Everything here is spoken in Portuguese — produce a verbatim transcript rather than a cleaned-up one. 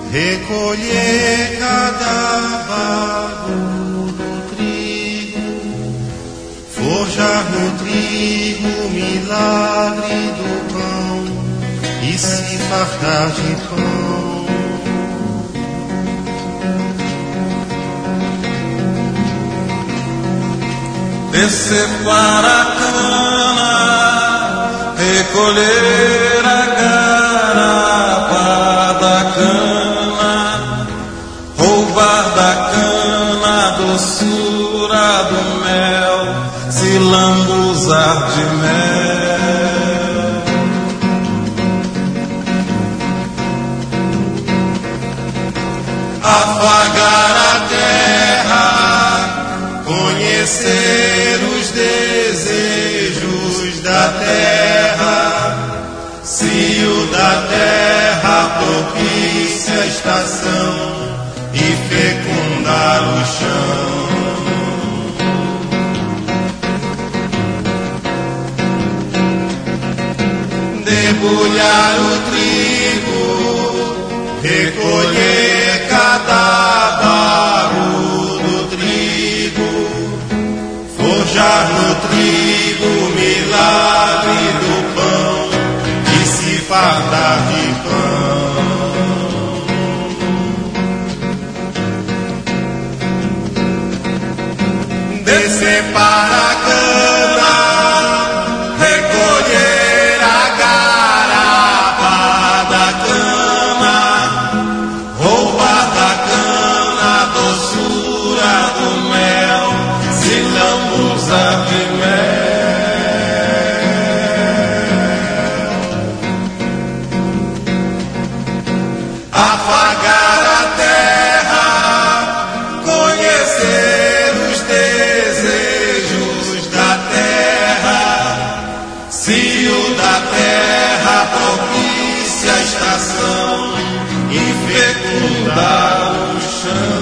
recolher cada vago do trigo, forjar no trigo o milagre do pão e se fartar de pão. Descer para a cana, recolher a garapa da cana, roubar da cana a doçura do mel, se lambuzar de mel. Afagar a terra, conhecer os desejos da terra, se o da terra propicia a estação e fecundar o chão. Debulhar o trigo, recolher cada barro do trigo, forjar no trigo o milagre do pão e se fartar de pão. Descer para a cana, recolher a garapa da cana, roubar da cana a doçura do mel, se lambuzar de mel. Afagar a terra, conhecer os desejos da terra, se o da terra propicia a estação e fecundar o chão.